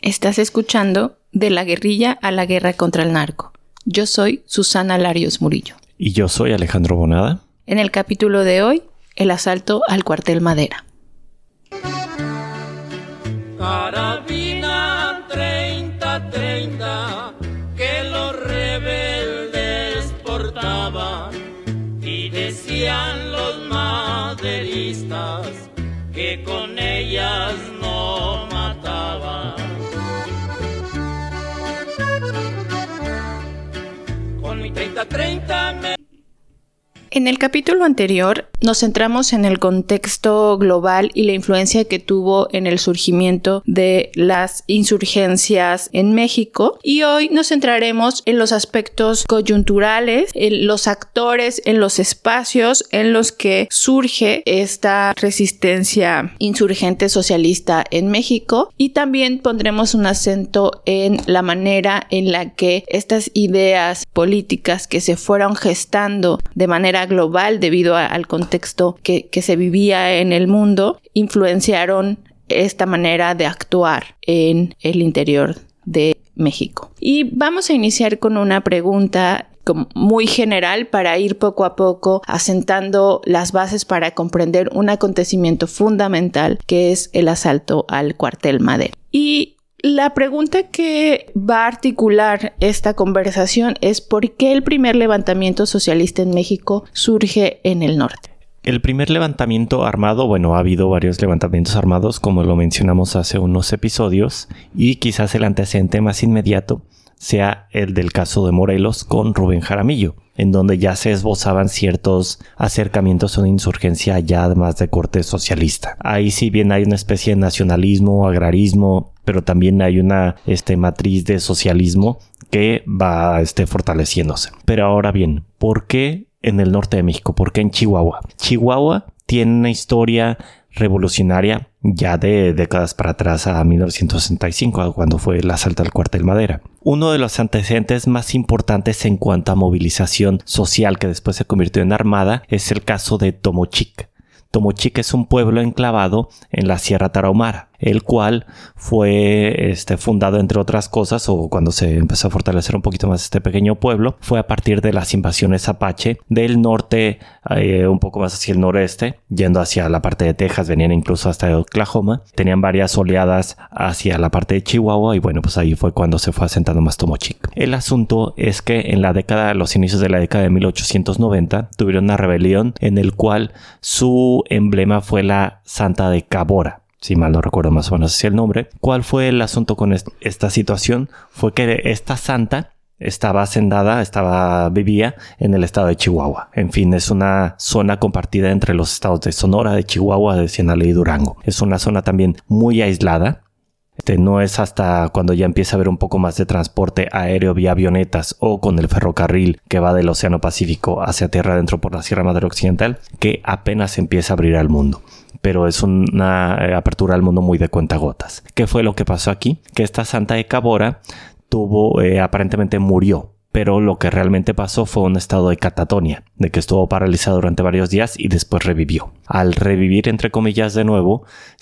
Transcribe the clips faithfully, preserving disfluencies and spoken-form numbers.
Estás escuchando De la guerrilla a la guerra contra el narco. Yo soy Susana Larios Murillo. Y yo soy Alejandro Bonada. En el capítulo de hoy, el asalto al cuartel Madera. Carabina treinta treinta que los rebeldes portaban y decían los maderistas que con ellas no mataban. Con mi treinta treinta me... En el capítulo anterior nos centramos en el contexto global y la influencia que tuvo en el surgimiento de las insurgencias en México, y hoy nos centraremos en los aspectos coyunturales, en los actores, en los espacios en los que surge esta resistencia insurgente socialista en México, y también pondremos un acento en la manera en la que estas ideas políticas que se fueron gestando de manera global debido a, al contexto que, que se vivía en el mundo, influenciaron esta manera de actuar en el interior de México. Y vamos a iniciar con una pregunta muy general para ir poco a poco asentando las bases para comprender un acontecimiento fundamental que es el asalto al cuartel Madera. Y la pregunta que va a articular esta conversación es ¿por qué el primer levantamiento socialista en México surge en el norte? El primer levantamiento armado, bueno, ha habido varios levantamientos armados, como lo mencionamos hace unos episodios, y quizás el antecedente más inmediato sea el del caso de Morelos con Rubén Jaramillo, en donde ya se esbozaban ciertos acercamientos a una insurgencia ya más de corte socialista. Ahí si bien hay una especie de nacionalismo, agrarismo, pero también hay una este, matriz de socialismo que va este, fortaleciéndose. Pero ahora bien, ¿por qué en el norte de México? ¿Por qué en Chihuahua? Chihuahua tiene una historia revolucionaria ya de décadas para atrás, a mil novecientos sesenta y cinco, cuando fue el asalto al cuartel Madera. Uno de los antecedentes más importantes en cuanto a movilización social que después se convirtió en armada es el caso de Tomochic. Tomochic es un pueblo enclavado en la Sierra Tarahumara, el cual fue este, fundado, entre otras cosas, o cuando se empezó a fortalecer un poquito más este pequeño pueblo, fue a partir de las invasiones apache del norte, eh, un poco más hacia el noreste, yendo hacia la parte de Texas, venían incluso hasta Oklahoma, tenían varias oleadas hacia la parte de Chihuahua, y bueno, pues ahí fue cuando se fue asentando más Tomochic. El asunto es que en la década, los inicios de la década de mil ochocientos noventa, tuvieron una rebelión en el cual su emblema fue la Santa de Cabora. Si mal no recuerdo más o menos así el nombre. ¿Cuál fue el asunto con est- esta situación? Fue que esta santa estaba hacendada, estaba, vivía en el estado de Chihuahua. En fin, es una zona compartida entre los estados de Sonora, de Chihuahua, de Sinaloa y Durango. Es una zona también muy aislada. Este, no es hasta cuando ya empieza a haber un poco más de transporte aéreo vía avionetas o con el ferrocarril que va del Océano Pacífico hacia tierra adentro por la Sierra Madre Occidental que apenas empieza a abrir al mundo. Pero es una apertura al mundo muy de cuentagotas. ¿Qué fue lo que pasó aquí? Que esta Santa de Cabora tuvo, eh, aparentemente murió. Pero lo que realmente pasó fue un estado de catatonia, de que estuvo paralizado durante varios días y después revivió. Al revivir, entre comillas, de nuevo,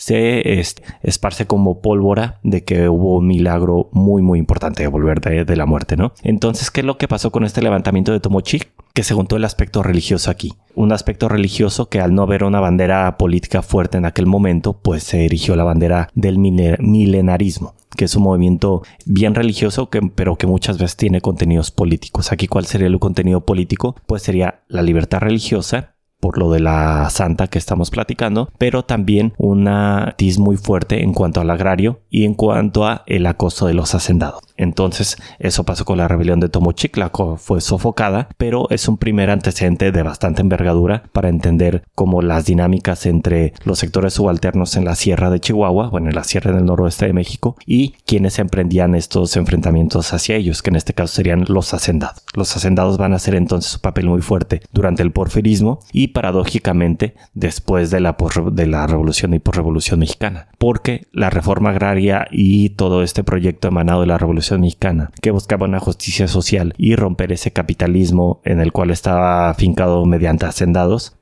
se es, esparce como pólvora de que hubo un milagro muy, muy importante de volver de, de la muerte, ¿no? Entonces, ¿qué es lo que pasó con este levantamiento de Tomochic? Que se juntó el aspecto religioso aquí. Un aspecto religioso que al no haber una bandera política fuerte en aquel momento, pues se erigió la bandera del milenarismo, que es un movimiento bien religioso, que, pero que muchas veces tiene contenidos políticos. Aquí, ¿cuál sería el contenido político? Pues sería la libertad religiosa, por lo de la santa que estamos platicando, pero también una matiz muy fuerte en cuanto al agrario y en cuanto a el acoso de los hacendados. Entonces, eso pasó con la rebelión de Tomochic, la fue sofocada, pero es un primer antecedente de bastante envergadura para entender cómo las dinámicas entre los sectores subalternos en la sierra de Chihuahua, bueno, en la sierra del noroeste de México, y quienes emprendían estos enfrentamientos hacia ellos, que en este caso serían los hacendados. Los hacendados van a hacer entonces un papel muy fuerte durante el porfirismo y paradójicamente después de la, por, de la revolución y posrevolución mexicana, porque la reforma agraria y todo este proyecto emanado de la revolución mexicana que buscaba una justicia social y romper ese capitalismo en el cual estaba afincado mediante hacendados,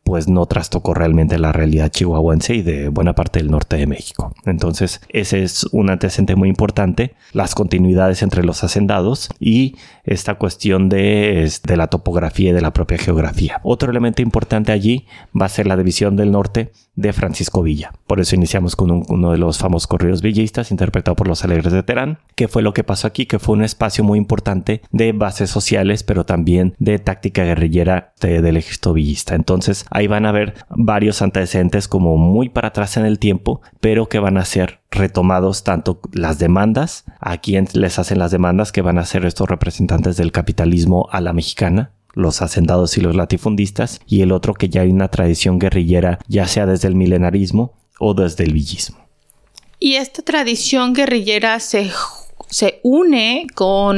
pues no trastocó realmente la realidad chihuahuense y de buena parte del norte de México. Entonces, ese es un antecedente muy importante, las continuidades entre los hacendados y esta cuestión de, de la topografía y de la propia geografía. Otro elemento importante allí va a ser la división del norte de Francisco Villa. Por eso iniciamos con un, uno de los famosos corridos villistas interpretado por los Alegres de Terán, que fue lo que pasó aquí, que fue un espacio muy importante de bases sociales, pero también de táctica guerrillera de, del ejército villista. Entonces, ahí van a ver varios antecedentes como muy para atrás en el tiempo, pero que van a ser retomados tanto las demandas, a quien les hacen las demandas, que van a ser estos representantes del capitalismo a la mexicana, los hacendados y los latifundistas, y el otro que ya hay una tradición guerrillera, ya sea desde el milenarismo o desde el villismo. Y esta tradición guerrillera se se une con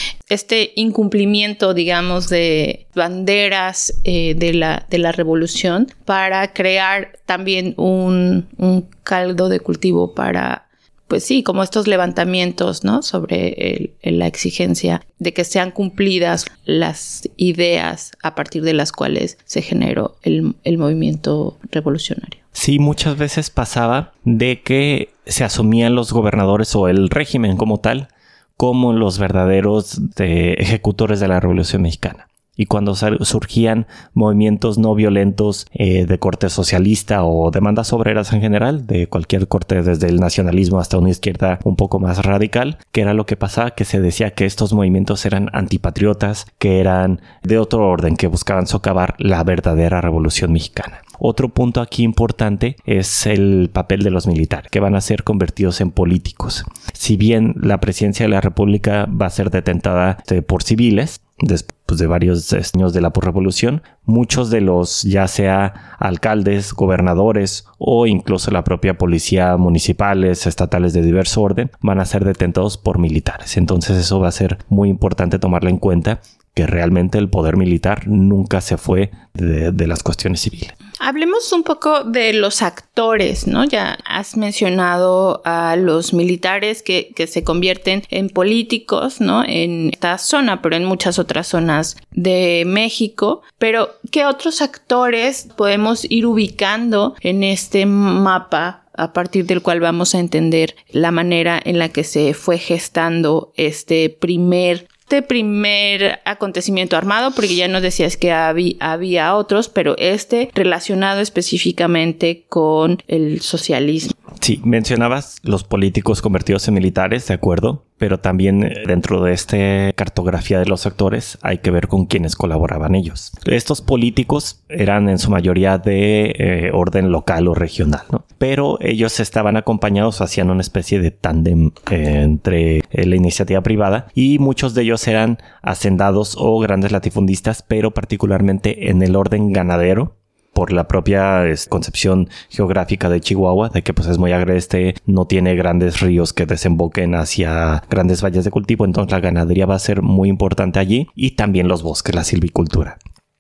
este incumplimiento, digamos, de banderas eh, de la, de la revolución para crear también un, un caldo de cultivo para, pues sí, como estos levantamientos, ¿no? Sobre el, el, la exigencia de que sean cumplidas las ideas a partir de las cuales se generó el, el movimiento revolucionario. Sí, muchas veces pasaba de que se asumían los gobernadores o el régimen como tal como los verdaderos de ejecutores de la Revolución Mexicana. Y cuando surgían movimientos no violentos eh, de corte socialista o demandas obreras en general, de cualquier corte, desde el nacionalismo hasta una izquierda un poco más radical, que era lo que pasaba, que se decía que estos movimientos eran antipatriotas, que eran de otro orden, que buscaban socavar la verdadera Revolución Mexicana. Otro punto aquí importante es el papel de los militares, que van a ser convertidos en políticos. Si bien la presidencia de la República va a ser detentada por civiles, después de varios años de la posrevolución, muchos de los, ya sea alcaldes, gobernadores o incluso la propia policía municipales, estatales de diverso orden, van a ser detentados por militares. Entonces eso va a ser muy importante tomarlo en cuenta, que realmente el poder militar nunca se fue de, de las cuestiones civiles. Hablemos un poco de los actores, ¿no? Ya has mencionado a los militares que, que se convierten en políticos, ¿no? En esta zona, pero en muchas otras zonas de México. Pero, ¿qué otros actores podemos ir ubicando en este mapa a partir del cual vamos a entender la manera en la que se fue gestando este primer Este primer acontecimiento armado? Porque ya nos decías que había, había otros, pero este relacionado específicamente con el socialismo. Sí, mencionabas los políticos convertidos en militares, de acuerdo, pero también dentro de esta cartografía de los actores hay que ver con quiénes colaboraban ellos. Estos políticos eran en su mayoría de eh, orden local o regional, ¿no? Pero ellos estaban acompañados, hacían una especie de tándem eh, entre eh, la iniciativa privada, y muchos de ellos eran hacendados o grandes latifundistas, pero particularmente en el orden ganadero, por la propia es, concepción geográfica de Chihuahua, de que pues es muy agreste, no tiene grandes ríos que desemboquen hacia grandes valles de cultivo, entonces la ganadería va a ser muy importante allí, y también los bosques, la silvicultura.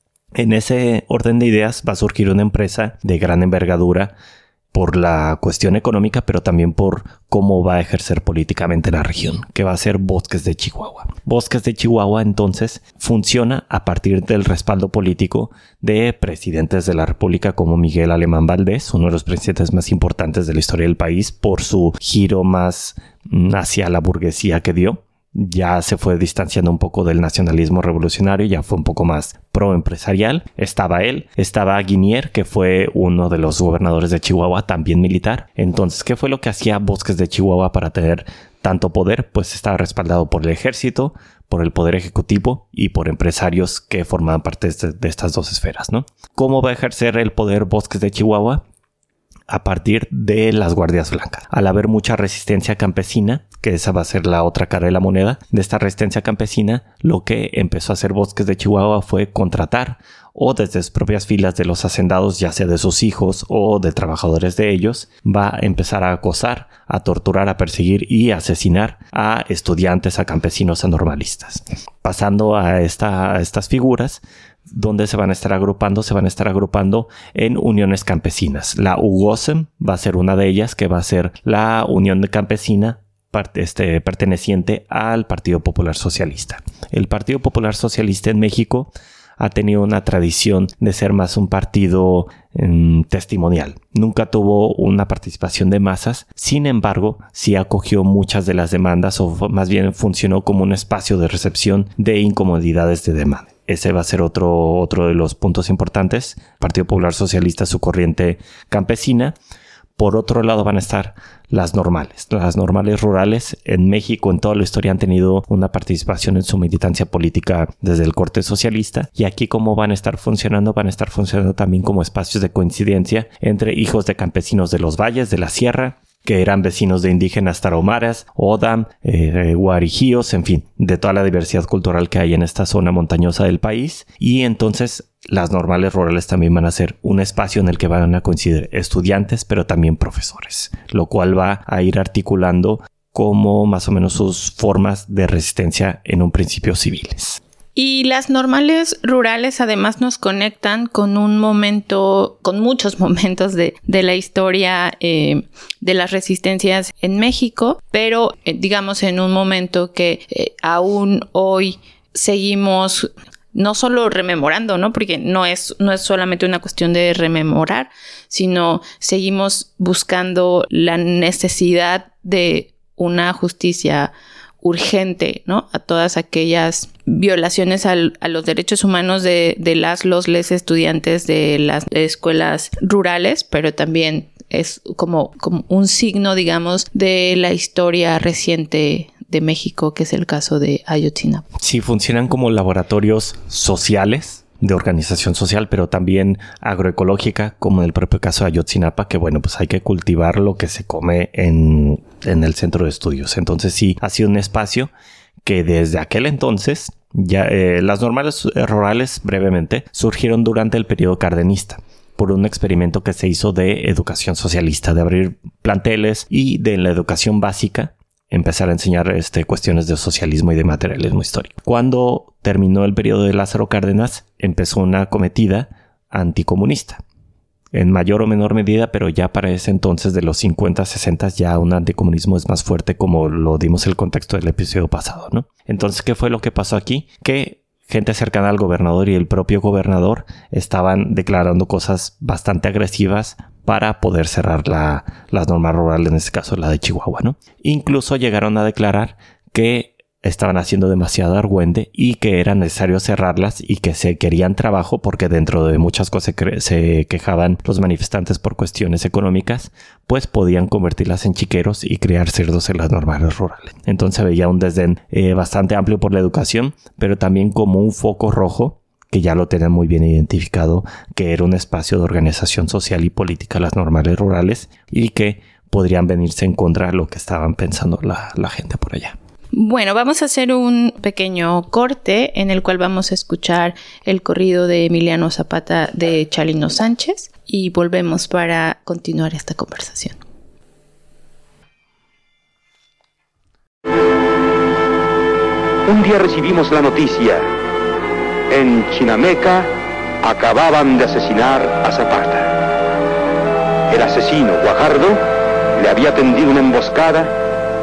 En ese orden de ideas va a surgir una empresa de gran envergadura por la cuestión económica, pero también por cómo va a ejercer políticamente la región, que va a ser Bosques de Chihuahua. Bosques de Chihuahua, entonces, funciona a partir del respaldo político de presidentes de la República como Miguel Alemán Valdés, uno de los presidentes más importantes de la historia del país, por su giro más hacia la burguesía que dio. Ya se fue distanciando un poco del nacionalismo revolucionario, ya fue un poco más pro-empresarial. Estaba él, estaba Guinier, que fue uno de los gobernadores de Chihuahua, también militar. Entonces, ¿qué fue lo que hacía Bosques de Chihuahua para tener tanto poder? Pues estaba respaldado por el ejército, por el poder ejecutivo y por empresarios que formaban parte de, de estas dos esferas, ¿no? ¿Cómo va a ejercer el poder Bosques de Chihuahua? A partir de las guardias blancas. Al haber mucha resistencia campesina, que esa va a ser la otra cara de la moneda, de esta resistencia campesina, lo que empezó a hacer Bosques de Chihuahua fue contratar, o desde sus propias filas de los hacendados, ya sea de sus hijos o de trabajadores de ellos, va a empezar a acosar, a torturar, a perseguir y a asesinar a estudiantes, a campesinos, a normalistas. Pasando a, esta, a estas figuras, donde se van a estar agrupando, se van a estar agrupando en uniones campesinas. La U G O S E M va a ser una de ellas, que va a ser la unión campesina part- este, perteneciente al Partido Popular Socialista. El Partido Popular Socialista en México, ha tenido una tradición de ser más un partido eh, testimonial. Nunca tuvo una participación de masas, sin embargo, sí acogió muchas de las demandas, o más bien funcionó como un espacio de recepción de incomodidades de demanda. Ese va a ser otro, otro de los puntos importantes. Partido Popular Socialista, su corriente campesina. Por otro lado van a estar las normales. Las normales rurales en México en toda la historia han tenido una participación en su militancia política desde el corte socialista. Y aquí, ¿cómo van a estar funcionando? Van a estar funcionando también como espacios de coincidencia entre hijos de campesinos de los valles, de la sierra, que eran vecinos de indígenas tarahumaras, Odam, eh, guarijíos, en fin, de toda la diversidad cultural que hay en esta zona montañosa del país. Y entonces las normales rurales también van a ser un espacio en el que van a coincidir estudiantes, pero también profesores, lo cual va a ir articulando como más o menos sus formas de resistencia en un principio civiles. Y las normales rurales además nos conectan con un momento, con muchos momentos de, de la historia eh, de las resistencias en México, pero eh, digamos en un momento que eh, aún hoy seguimos no solo rememorando, ¿no? Porque no es, no es solamente una cuestión de rememorar, sino seguimos buscando la necesidad de una justicia urgente, ¿no? A todas aquellas violaciones al, a los derechos humanos de, de las, los, les estudiantes de las escuelas rurales, pero también es como, como un signo, digamos, de la historia reciente de México, que es el caso de Ayotzinapa. Sí, funcionan como laboratorios sociales de organización social, pero también agroecológica, como en el propio caso de Ayotzinapa, que bueno, pues hay que cultivar lo que se come en, en el centro de estudios. Entonces sí, ha sido un espacio que desde aquel entonces, ya eh, las normales rurales, brevemente, surgieron durante el periodo cardenista, por un experimento que se hizo de educación socialista, de abrir planteles y de la educación básica empezar a enseñar este, cuestiones de socialismo y de materialismo histórico. Cuando terminó el periodo de Lázaro Cárdenas, empezó una cometida anticomunista, en mayor o menor medida, pero ya para ese entonces de los cincuenta, sesenta ya un anticomunismo es más fuerte, como lo dimos en el contexto del episodio pasado, ¿no? Entonces, ¿qué fue lo que pasó aquí? Que gente cercana al gobernador y el propio gobernador estaban declarando cosas bastante agresivas para poder cerrar la, las normas rurales, en este caso la de Chihuahua, ¿no? Incluso llegaron a declarar que estaban haciendo demasiado argüende y que era necesario cerrarlas y que se querían trabajo porque dentro de muchas cosas se, se quejaban los manifestantes por cuestiones económicas, pues podían convertirlas en chiqueros y crear cerdos en las normales rurales. Entonces veía un desdén eh, bastante amplio por la educación, pero también como un foco rojo que ya lo tenían muy bien identificado, que era un espacio de organización social y política, las normales rurales, y que podrían venirse en contra de lo que estaban pensando la, la gente por allá. Bueno, vamos a hacer un pequeño corte en el cual vamos a escuchar el corrido de Emiliano Zapata de Chalino Sánchez y volvemos para continuar esta conversación. Un día recibimos la noticia: en Chinameca acababan de asesinar a Zapata. El asesino, Guajardo, le había tendido una emboscada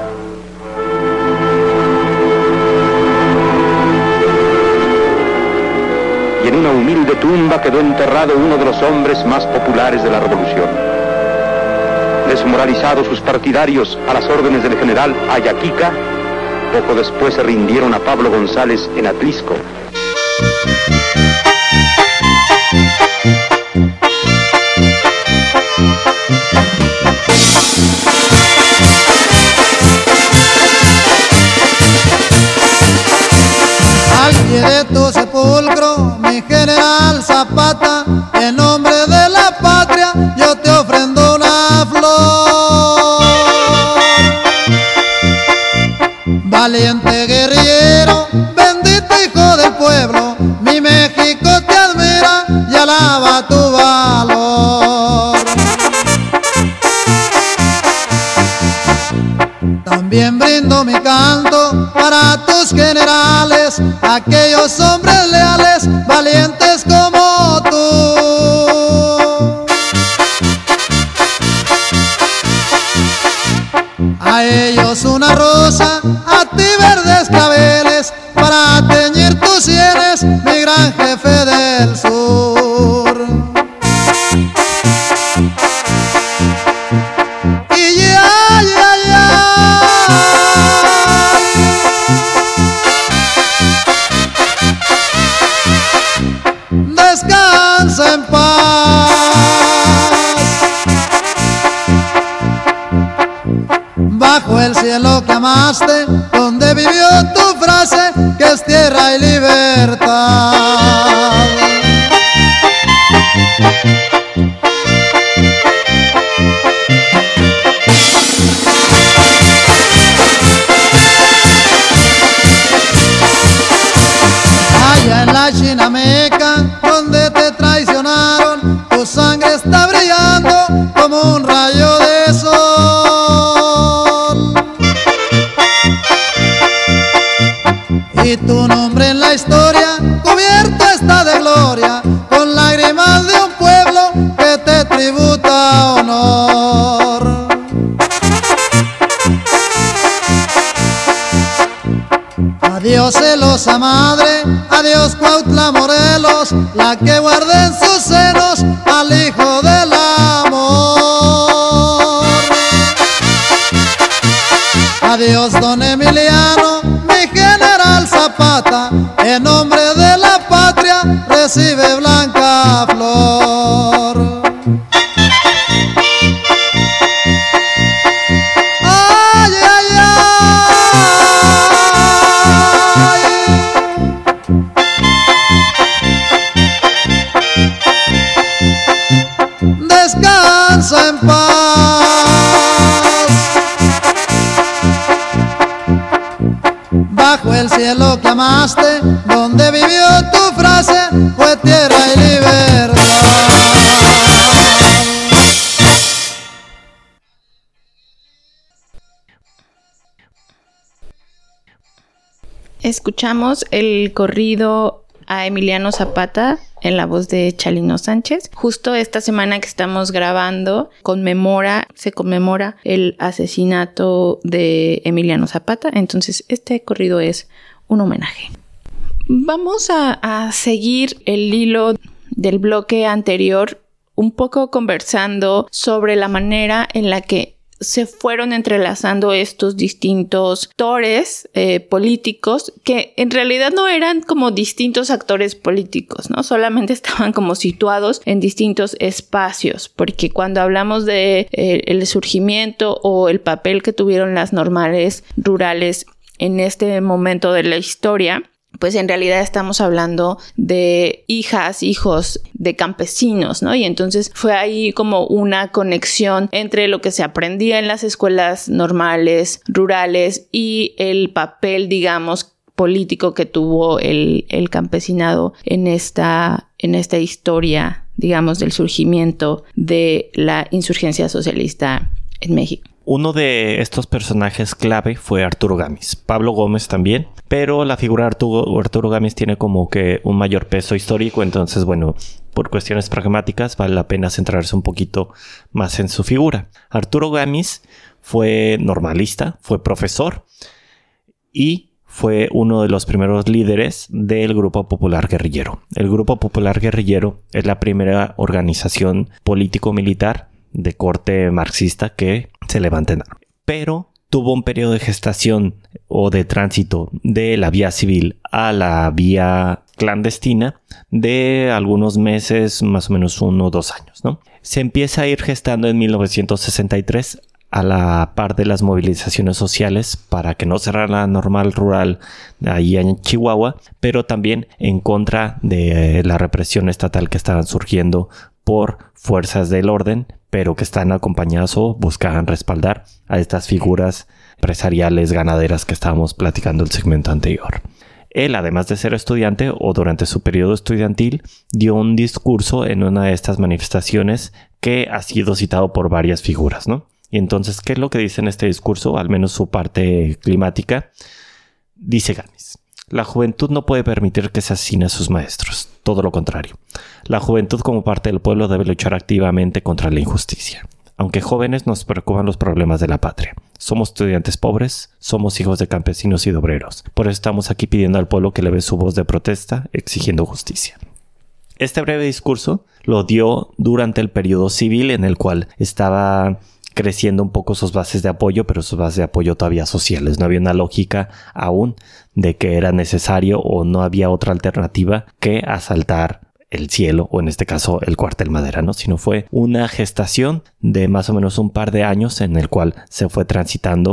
y en una humilde tumba quedó enterrado uno de los hombres más populares de la revolución. Desmoralizados sus partidarios a las órdenes del general Ayaquica, poco después se rindieron a Pablo González en Atlisco. Al pie de tu sepulcro, mi general Zapata, en nombre de la patria, yo te ofrendo una flor. Valiente guerrillero, bendito hijo del pueblo, mi México te admira y alaba tu valor. También brindo mi canto para tus generales, aquellos hombres leales, valientes como tú. A ellos una rosa, a ti verdes claveles, para teñir tus sienes, mi gran jefe de bajo el cielo que amaste, donde vivió tu frase, que es tierra y libertad. Allá en la Chinameca, donde te traicionaron, tu sangre está brillando como un rayo de sol. Y tu nombre en la historia cubierto está de gloria, con lágrimas de un pueblo que te tributa honor. Adiós celosa madre, adiós Cuautla Morelos, la que guarda en sus senos al hijo del amor. Adiós don Emiliano, mi general Zapata, en nombre de la patria recibe blanca flor. Ay, ay, ay. Descansa en paz, bajo el cielo que amaste, donde vivió tu frase, fue tierra y libertad. Escuchamos el corrido a Emiliano Zapata en la voz de Chalino Sánchez. Justo esta semana que estamos grabando conmemora, se conmemora el asesinato de Emiliano Zapata. Entonces este corrido es un homenaje. Vamos a, a seguir el hilo del bloque anterior, un poco conversando sobre la manera en la que se fueron entrelazando estos distintos actores eh, políticos que en realidad no eran como distintos actores políticos, ¿no? Solamente estaban como situados en distintos espacios, porque cuando hablamos de eh, el surgimiento o el papel que tuvieron las normales rurales en este momento de la historia, pues en realidad estamos hablando de hijas, hijos de campesinos, ¿no? Y entonces fue ahí como una conexión entre lo que se aprendía en las escuelas normales, rurales, y el papel, digamos, político que tuvo el, el campesinado en esta, en esta historia, digamos, del surgimiento de la insurgencia socialista en México. Uno de estos personajes clave fue Arturo Gámez, Pablo Gómez también, pero la figura de Arturo, Arturo Gámez tiene como que un mayor peso histórico, entonces bueno, por cuestiones pragmáticas vale la pena centrarse un poquito más en su figura. Arturo Gámez fue normalista, fue profesor y fue uno de los primeros líderes del Grupo Popular Guerrillero. El Grupo Popular Guerrillero es la primera organización político-militar de corte marxista que se levanta en armas. Pero tuvo un periodo de gestación o de tránsito de la vía civil a la vía clandestina de algunos meses, más o menos uno o dos años, ¿no? Se empieza a ir gestando en mil novecientos sesenta y tres a la par de las movilizaciones sociales para que no cerrara la normal rural ahí en Chihuahua, pero también en contra de la represión estatal que estaban surgiendo por fuerzas del orden, pero que están acompañadas o buscaban respaldar a estas figuras empresariales ganaderas que estábamos platicando en el segmento anterior. Él, además de ser estudiante o durante su periodo estudiantil, dio un discurso en una de estas manifestaciones que ha sido citado por varias figuras, ¿no? Y entonces, ¿qué es lo que dice en este discurso? Al menos su parte climática. Dice Gámez: la juventud no puede permitir que se asesine a sus maestros. Todo lo contrario. La juventud como parte del pueblo debe luchar activamente contra la injusticia. Aunque jóvenes, nos preocupan los problemas de la patria. Somos estudiantes pobres, somos hijos de campesinos y de obreros. Por eso estamos aquí pidiendo al pueblo que eleve su voz de protesta, exigiendo justicia. Este breve discurso lo dio durante el periodo civil, en el cual estaba creciendo un poco sus bases de apoyo, pero sus bases de apoyo todavía sociales. No había una lógica aún de que era necesario o no había otra alternativa que asaltar el cielo, o en este caso el cuartel Madera, ¿no? Sino fue una gestación de más o menos un par de años en el cual se fue transitando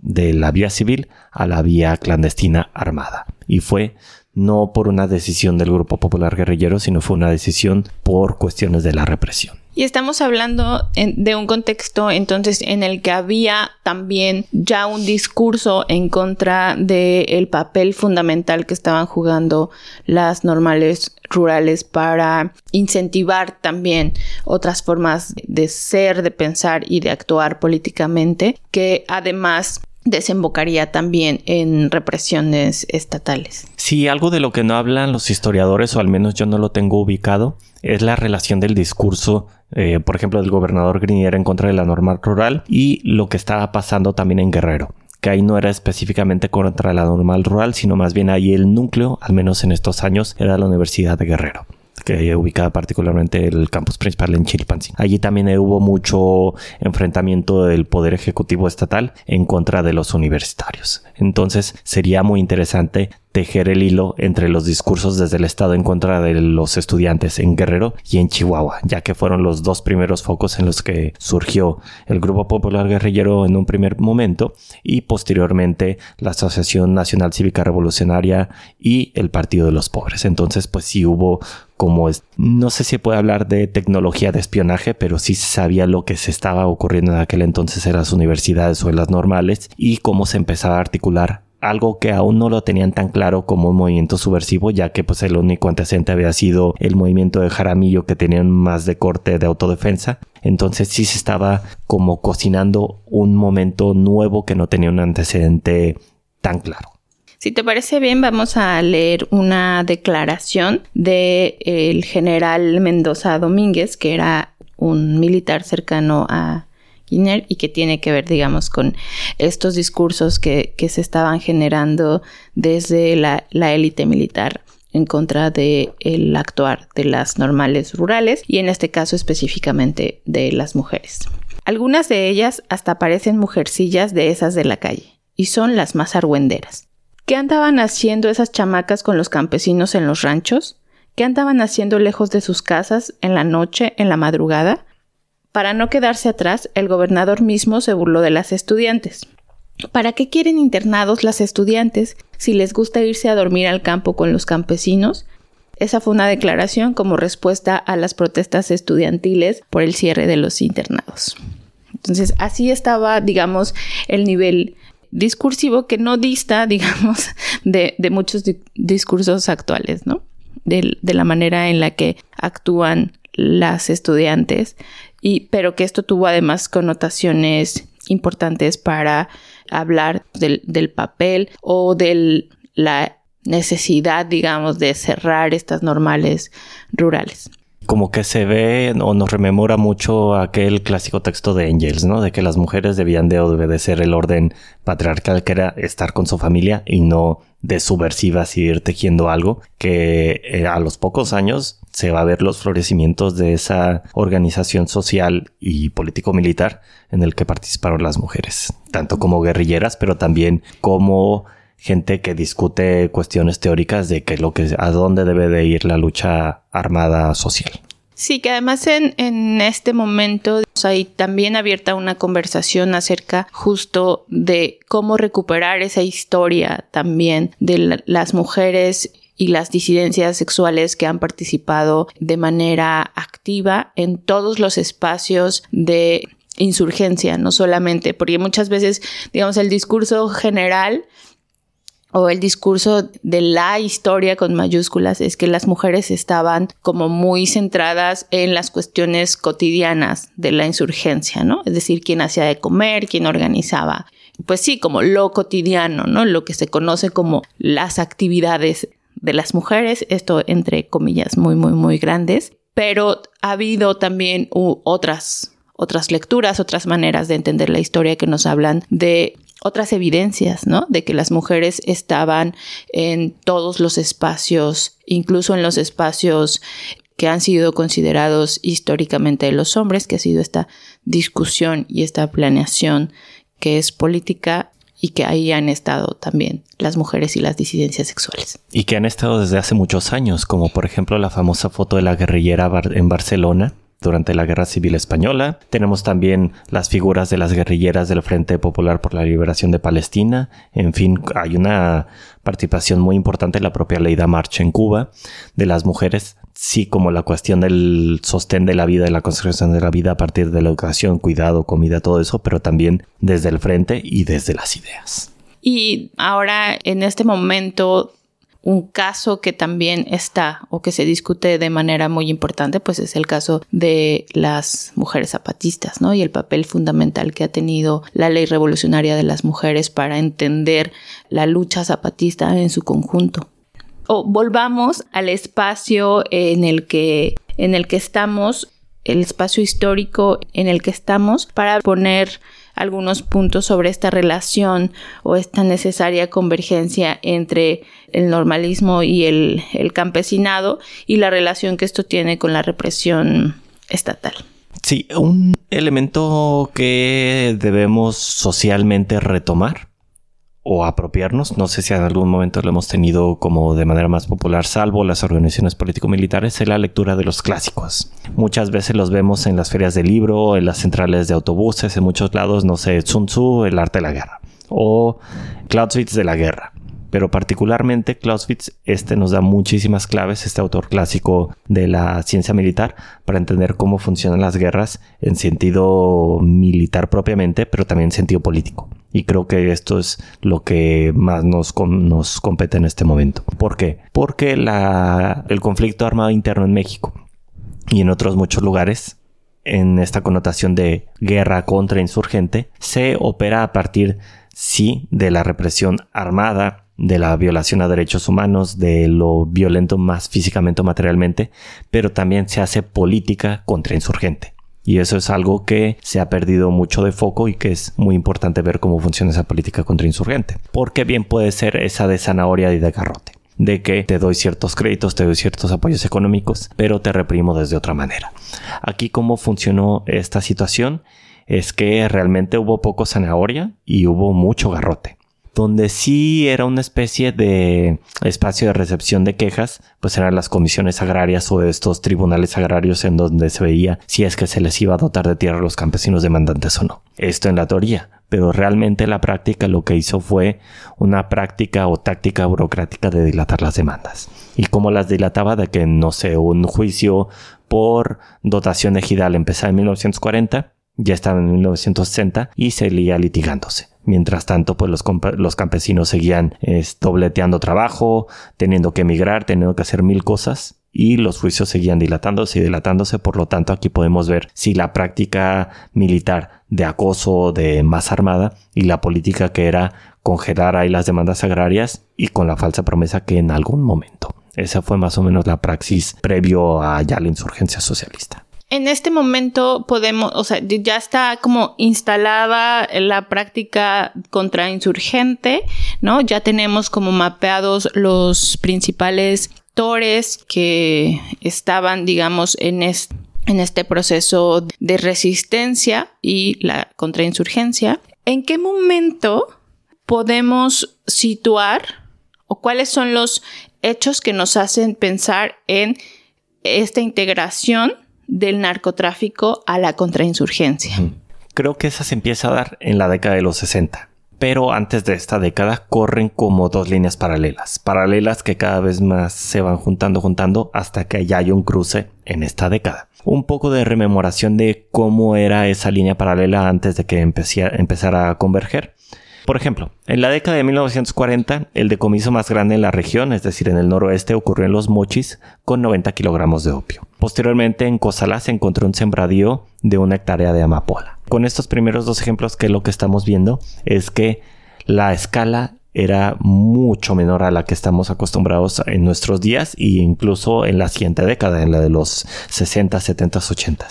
de la vía civil a la vía clandestina armada. Y fue no por una decisión del Grupo Popular Guerrillero, sino fue una decisión por cuestiones de la represión. Y estamos hablando en, de un contexto entonces en el que había también ya un discurso en contra del papel fundamental que estaban jugando las normales rurales para incentivar también otras formas de ser, de pensar y de actuar políticamente, que además desembocaría también en represiones estatales. Sí, algo de lo que no hablan los historiadores, o al menos yo no lo tengo ubicado, es la relación del discurso, eh, por ejemplo, del gobernador Grinier en contra de la normal rural y lo que estaba pasando también en Guerrero, que ahí no era específicamente contra la normal rural, sino más bien ahí el núcleo, al menos en estos años, era la Universidad de Guerrero, que ubicada particularmente el campus principal en Chilpancingo. Allí también hubo mucho enfrentamiento del poder ejecutivo estatal en contra de los universitarios. Entonces sería muy interesante tejer el hilo entre los discursos desde el Estado en contra de los estudiantes en Guerrero y en Chihuahua, ya que fueron los dos primeros focos en los que surgió el Grupo Popular Guerrillero en un primer momento y posteriormente la Asociación Nacional Cívica Revolucionaria y el Partido de los Pobres. Entonces pues sí hubo como, es, no sé si puede hablar de tecnología de espionaje, pero sí se sabía lo que se estaba ocurriendo en aquel entonces en las universidades o en las normales y cómo se empezaba a articular algo que aún no lo tenían tan claro como un movimiento subversivo, ya que pues el único antecedente había sido el movimiento de Jaramillo, que tenían más de corte de autodefensa. Entonces sí se estaba como cocinando un momento nuevo que no tenía un antecedente tan claro. Si te parece bien, vamos a leer una declaración del general Mendoza Domínguez, que era un militar cercano a Grinier y que tiene que ver, digamos, con estos discursos que, que se estaban generando desde la, la élite militar en contra del actuar de las normales rurales y en este caso específicamente de las mujeres. Algunas de ellas hasta parecen mujercillas de esas de la calle y son las más argüenderas. ¿Qué andaban haciendo esas chamacas con los campesinos en los ranchos? ¿Qué andaban haciendo lejos de sus casas en la noche, en la madrugada? Para no quedarse atrás, el gobernador mismo se burló de las estudiantes. ¿Para qué quieren internados las estudiantes si les gusta irse a dormir al campo con los campesinos? Esa fue una declaración como respuesta a las protestas estudiantiles por el cierre de los internados. Entonces, así estaba, digamos, el nivel discursivo que no dista, digamos, de, de muchos di- discursos actuales, ¿no? De, de la manera en la que actúan las estudiantes, y, pero que esto tuvo además connotaciones importantes para hablar del, del papel o de la necesidad, digamos, de cerrar estas normales rurales. Como que se ve o nos rememora mucho aquel clásico texto de Engels, ¿no? De que las mujeres debían de obedecer el orden patriarcal, que era estar con su familia y no de subversivas y ir tejiendo algo, que eh, a los pocos años se va a ver los florecimientos de esa organización social y político-militar en el que participaron las mujeres, tanto como guerrilleras, pero también como gente que discute cuestiones teóricas de que lo que a dónde debe de ir la lucha armada social. Sí, que además en, en este momento hay también abierta una conversación acerca justo de cómo recuperar esa historia también de la, las mujeres y las disidencias sexuales que han participado de manera activa en todos los espacios de insurgencia, no solamente, porque muchas veces, digamos, el discurso general o el discurso de la historia con mayúsculas es que las mujeres estaban como muy centradas en las cuestiones cotidianas de la insurgencia, ¿no? Es decir, quién hacía de comer, quién organizaba. Pues sí, como lo cotidiano, ¿no? Lo que se conoce como las actividades de las mujeres, esto entre comillas muy, muy, muy grandes. Pero ha habido también uh, otras, otras lecturas, otras maneras de entender la historia que nos hablan de otras evidencias, ¿no? De que las mujeres estaban en todos los espacios, incluso en los espacios que han sido considerados históricamente de los hombres, que ha sido esta discusión y esta planeación que es política y que ahí han estado también las mujeres y las disidencias sexuales. Y que han estado desde hace muchos años, como por ejemplo la famosa foto de la guerrillera en Barcelona, durante la Guerra Civil Española. Tenemos también las figuras de las guerrilleras del Frente Popular por la Liberación de Palestina. En fin, hay una participación muy importante en la propia Leida March en Cuba de las mujeres, sí, como la cuestión del sostén de la vida, de la conservación de la vida a partir de la educación, cuidado, comida, todo eso, pero también desde el frente y desde las ideas. Y ahora, en este momento, un caso que también está o que se discute de manera muy importante, pues es el caso de las mujeres zapatistas, ¿no? Y el papel fundamental que ha tenido la Ley Revolucionaria de las Mujeres para entender la lucha zapatista en su conjunto. O volvamos al espacio en el que, en el que estamos, el espacio histórico en el que estamos, para poner algunos puntos sobre esta relación o esta necesaria convergencia entre el normalismo y el, el campesinado y la relación que esto tiene con la represión estatal. Sí, un elemento que debemos socialmente retomar o apropiarnos, no sé si en algún momento lo hemos tenido como de manera más popular, salvo las organizaciones político-militares, es la lectura de los clásicos. Muchas veces los vemos en las ferias de libro, en las centrales de autobuses, en muchos lados, no sé, Sun Tzu, El arte de la guerra, o Clausewitz de la guerra. Pero particularmente Clausewitz, este nos da muchísimas claves, este autor clásico de la ciencia militar, para entender cómo funcionan las guerras en sentido militar propiamente, pero también en sentido político. Y creo que esto es lo que más nos, com- nos compete en este momento. ¿Por qué? Porque la, el conflicto armado interno en México y en otros muchos lugares, en esta connotación de guerra contra insurgente, se opera a partir, sí, de la represión armada, de la violación a derechos humanos, de lo violento más físicamente o materialmente, pero también se hace política contra insurgente. Y eso es algo que se ha perdido mucho de foco y que es muy importante ver cómo funciona esa política contra insurgente. Porque bien puede ser esa de zanahoria y de garrote, de que te doy ciertos créditos, te doy ciertos apoyos económicos, pero te reprimo desde otra manera. Aquí cómo funcionó esta situación es que realmente hubo poco zanahoria y hubo mucho garrote. Donde sí era una especie de espacio de recepción de quejas, pues eran las comisiones agrarias o estos tribunales agrarios en donde se veía si es que se les iba a dotar de tierra a los campesinos demandantes o no. Esto en la teoría, pero realmente la práctica lo que hizo fue una práctica o táctica burocrática de dilatar las demandas. ¿Y cómo las dilataba? De que, no sé, un juicio por dotación ejidal empezaba en mil novecientos cuarenta, ya estaba en mil novecientos sesenta y seguía litigándose. Mientras tanto, pues los, comp- los campesinos seguían eh, dobleteando trabajo, teniendo que emigrar, teniendo que hacer mil cosas, y los juicios seguían dilatándose y dilatándose. Por lo tanto, aquí podemos ver si la práctica militar de acoso, de masa armada, y la política que era congelar ahí las demandas agrarias y con la falsa promesa que en algún momento. Esa fue más o menos la praxis previo a ya la insurgencia socialista. En este momento podemos, o sea, ya está como instalada la práctica contrainsurgente, ¿no? Ya tenemos como mapeados los principales actores que estaban, digamos, en este, en este proceso de resistencia y la contrainsurgencia. ¿En qué momento podemos situar o cuáles son los hechos que nos hacen pensar en esta integración del narcotráfico a la contrainsurgencia? Creo que esa se empieza a dar en la década de los sesenta. Pero antes de esta década corren como dos líneas paralelas. Paralelas que cada vez más se van juntando, juntando hasta que ya hay un cruce en esta década. Un poco de rememoración de cómo era esa línea paralela antes de que empecé, empezara a converger. Por ejemplo, en la década de mil novecientos cuarenta, el decomiso más grande en la región, es decir, en el noroeste, ocurrió en Los Mochis con noventa kilogramos de opio. Posteriormente, en Cozalá se encontró un sembradío de una hectárea de amapola. Con estos primeros dos ejemplos, que lo que estamos viendo es que la escala era mucho menor a la que estamos acostumbrados en nuestros días e incluso en la siguiente década, en la de los sesenta, setenta, ochenta.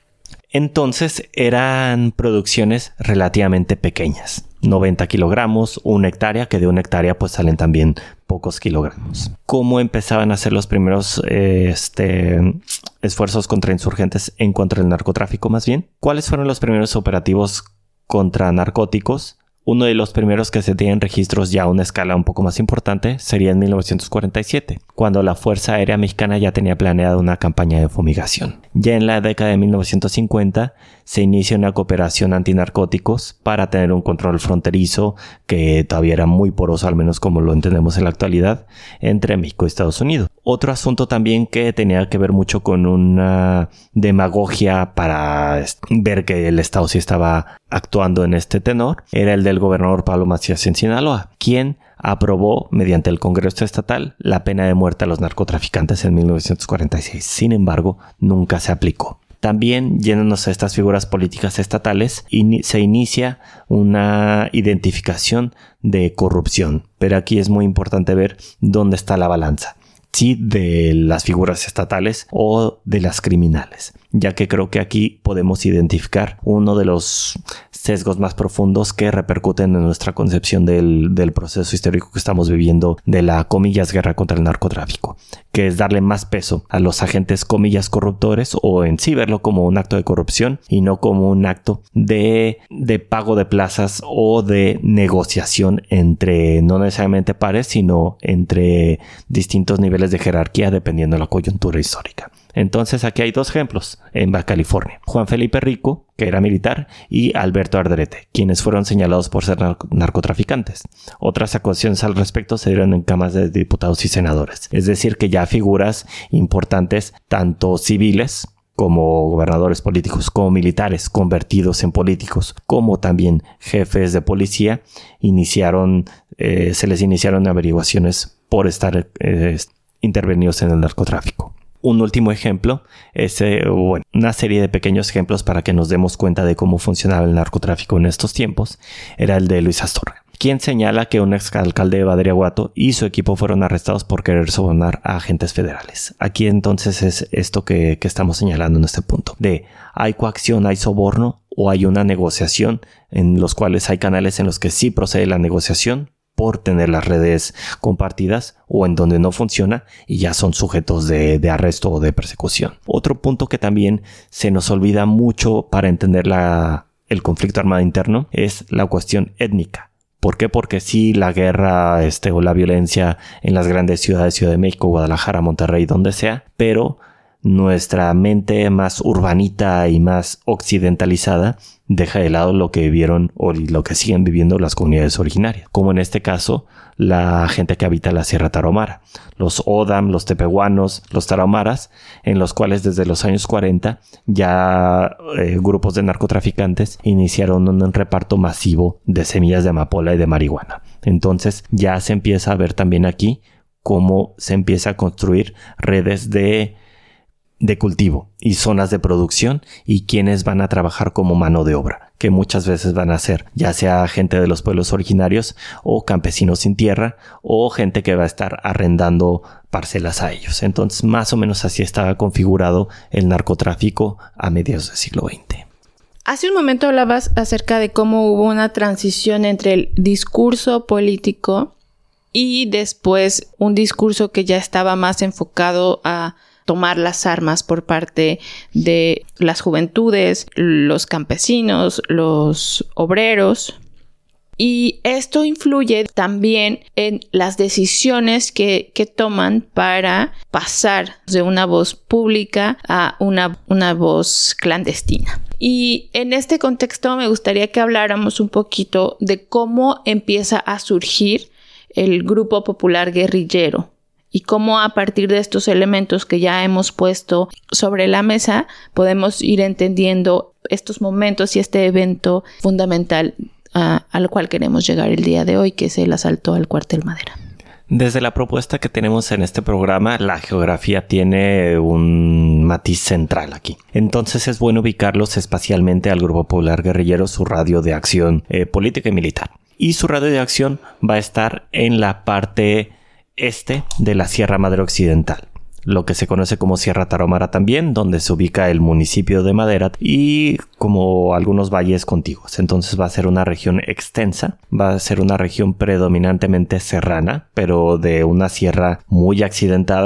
Entonces eran producciones relativamente pequeñas, noventa kilogramos, una hectárea, que de una hectárea pues salen también pocos kilogramos. ¿Cómo empezaban a hacer los primeros eh, este, esfuerzos contra insurgentes en contra del narcotráfico más bien? ¿Cuáles fueron los primeros operativos contra narcóticos Uno de los primeros que se tienen registros ya a una escala un poco más importante sería en mil novecientos cuarenta y siete, cuando la Fuerza Aérea Mexicana ya tenía planeada una campaña de fumigación. Ya en la década de mil novecientos cincuenta se inicia una cooperación antinarcóticos para tener un control fronterizo que todavía era muy poroso, al menos como lo entendemos en la actualidad, entre México y Estados Unidos. Otro asunto también que tenía que ver mucho con una demagogia para ver que el Estado sí estaba actuando en este tenor era el del gobernador Pablo Macías en Sinaloa, quien aprobó mediante el Congreso Estatal la pena de muerte a los narcotraficantes en mil novecientos cuarenta y seis. Sin embargo, nunca se aplicó. También, yéndonos a estas figuras políticas estatales, in- se inicia una identificación de corrupción. Pero aquí es muy importante ver dónde está la balanza. Sí, de las figuras estatales o de las criminales, ya que creo que aquí podemos identificar uno de los sesgos más profundos que repercuten en nuestra concepción del, del proceso histórico que estamos viviendo de la, comillas, guerra contra el narcotráfico, que es darle más peso a los agentes, comillas, corruptores, o en sí verlo como un acto de corrupción y no como un acto de, de pago de plazas o de negociación entre, no necesariamente pares, sino entre distintos niveles de jerarquía dependiendo de la coyuntura histórica. Entonces aquí hay dos ejemplos en Baja California. Juan Felipe Rico, que era militar, y Alberto Ardrete, quienes fueron señalados por ser nar- narcotraficantes. Otras acusaciones al respecto se dieron en cámaras de diputados y senadores. Es decir, que ya figuras importantes, tanto civiles como gobernadores políticos, como militares convertidos en políticos, como también jefes de policía, iniciaron, eh, se les iniciaron averiguaciones por estar eh, intervenidos en el narcotráfico. Un último ejemplo es eh, bueno, una serie de pequeños ejemplos para que nos demos cuenta de cómo funcionaba el narcotráfico en estos tiempos. Era el de Luis Astorga, quien señala que un exalcalde de Badiraguato y su equipo fueron arrestados por querer sobornar a agentes federales. Aquí entonces es esto que, que estamos señalando en este punto. De hay coacción, hay soborno o hay una negociación, en los cuales hay canales en los que sí procede la negociación por tener las redes compartidas, o en donde no funciona y ya son sujetos de, de arresto o de persecución. Otro punto que también se nos olvida mucho para entender la, el conflicto armado interno es la cuestión étnica. ¿Por qué? Porque sí, la guerra este, o la violencia en las grandes ciudades, Ciudad de México, Guadalajara, Monterrey, donde sea, pero nuestra mente más urbanita y más occidentalizada deja de lado lo que vivieron o lo que siguen viviendo las comunidades originarias, como en este caso la gente que habita la Sierra Tarahumara, los Odam, los Tepehuanos, los Tarahumaras, en los cuales desde los años cuarenta ya eh, grupos de narcotraficantes iniciaron un reparto masivo de semillas de amapola y de marihuana. Entonces ya se empieza a ver también aquí cómo se empieza a construir redes de de cultivo y zonas de producción, y quienes van a trabajar como mano de obra, que muchas veces van a ser ya sea gente de los pueblos originarios o campesinos sin tierra o gente que va a estar arrendando parcelas a ellos. Entonces más o menos así estaba configurado el narcotráfico a mediados del siglo veinte. Hace un momento hablabas acerca de cómo hubo una transición entre el discurso político y después un discurso que ya estaba más enfocado a tomar las armas por parte de las juventudes, los campesinos, los obreros. Y esto influye también en las decisiones que, que toman para pasar de una voz pública a una, una voz clandestina. Y en este contexto me gustaría que habláramos un poquito de cómo empieza a surgir el Grupo Popular Guerrillero y cómo a partir de estos elementos que ya hemos puesto sobre la mesa podemos ir entendiendo estos momentos y este evento fundamental uh, al cual queremos llegar el día de hoy, que es el asalto al cuartel Madera. Desde la propuesta que tenemos en este programa, la geografía tiene un matiz central aquí. Entonces es bueno ubicarlos espacialmente al Grupo Popular Guerrillero, su radio de acción eh, política y militar. Y su radio de acción va a estar en la parte este de la Sierra Madre Occidental, lo que se conoce como Sierra Tarahumara también, donde se ubica el municipio de Madera y como algunos valles contiguos. Entonces va a ser una región extensa, va a ser una región predominantemente serrana, pero de una sierra muy accidentada,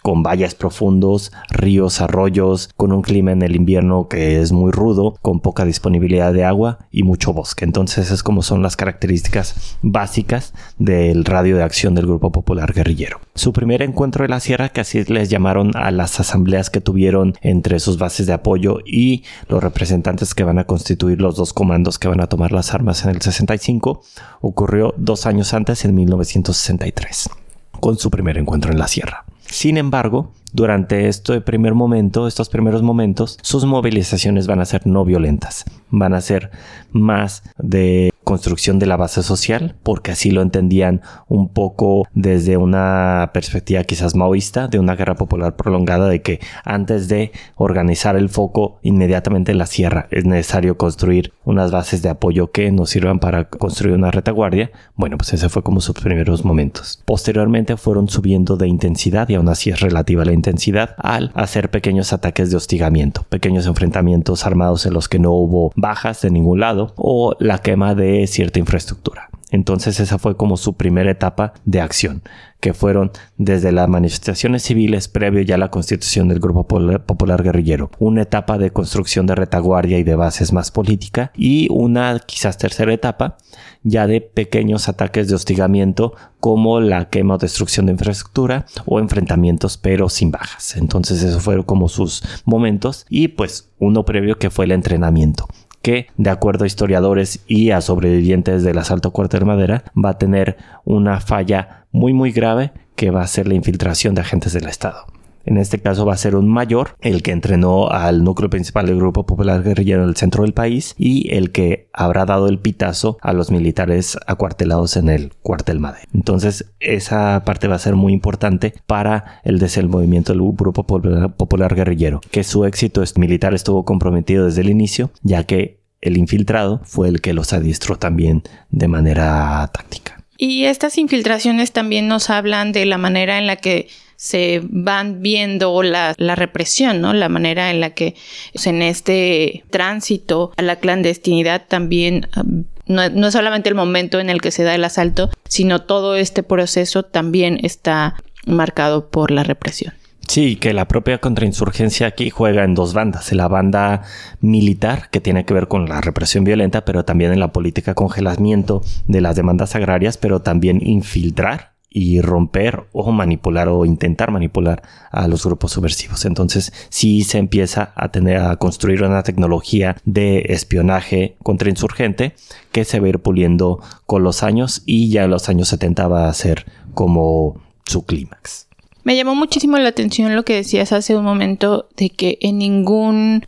con valles profundos, ríos, arroyos, con un clima en el invierno que es muy rudo, con poca disponibilidad de agua y mucho bosque. Entonces es como son las características básicas del radio de acción del Grupo Popular Guerrillero. Su primer encuentro de la sierra, que así les llamaron a las asambleas que tuvieron entre sus bases de apoyo y los representantes que van a constituir los dos comandos que van a tomar las armas en el sesenta y cinco, ocurrió dos años antes, en mil novecientos sesenta y tres, con su primer encuentro en la sierra. Sin embargo, durante este primer momento, estos primeros momentos, sus movilizaciones van a ser no violentas. Van a ser más de construcción de la base social, porque así lo entendían un poco desde una perspectiva quizás maoísta, de una guerra popular prolongada, de que antes de organizar el foco inmediatamente en la sierra es necesario construir unas bases de apoyo que nos sirvan para construir una retaguardia. Bueno, pues ese fue como sus primeros momentos. Posteriormente fueron subiendo de intensidad, y aún así es relativa la intensidad, al hacer pequeños ataques de hostigamiento, pequeños enfrentamientos armados en los que no hubo bajas de ningún lado, o la quema de cierta infraestructura. Entonces esa fue como su primera etapa de acción, que fueron desde las manifestaciones civiles previo ya a la constitución del Grupo Popular Guerrillero, una etapa de construcción de retaguardia y de bases más política, y una quizás tercera etapa ya de pequeños ataques de hostigamiento como la quema o destrucción de infraestructura o enfrentamientos pero sin bajas. Entonces esos fueron como sus momentos, y pues uno previo que fue el entrenamiento, que de acuerdo a historiadores y a sobrevivientes del asalto a Cuartel Madera va a tener una falla muy muy grave, que va a ser la infiltración de agentes del Estado. En este caso va a ser un mayor el que entrenó al núcleo principal del Grupo Popular Guerrillero en el centro del país, y el que habrá dado el pitazo a los militares acuartelados en el Cuartel Madera. Entonces esa parte va a ser muy importante para el desenvolvimiento del Grupo Popular, Popular Guerrillero, que su éxito militar estuvo comprometido desde el inicio, ya que el infiltrado fue el que los adiestró también de manera táctica. Y estas infiltraciones también nos hablan de la manera en la que se van viendo la, la represión, ¿no? La manera en la que pues, en este tránsito a la clandestinidad también um, no, no solamente el momento en el que se da el asalto, sino todo este proceso también está marcado por la represión. Sí, que la propia contrainsurgencia aquí juega en dos bandas. La banda militar, que tiene que ver con la represión violenta, pero también en la política congelamiento de las demandas agrarias, pero también infiltrar y romper o manipular o intentar manipular a los grupos subversivos. Entonces sí se empieza a tener a construir una tecnología de espionaje contrainsurgente que se va a ir puliendo con los años, y ya en los años setenta va a ser como su clímax. Me llamó muchísimo la atención lo que decías hace un momento, de que en ningún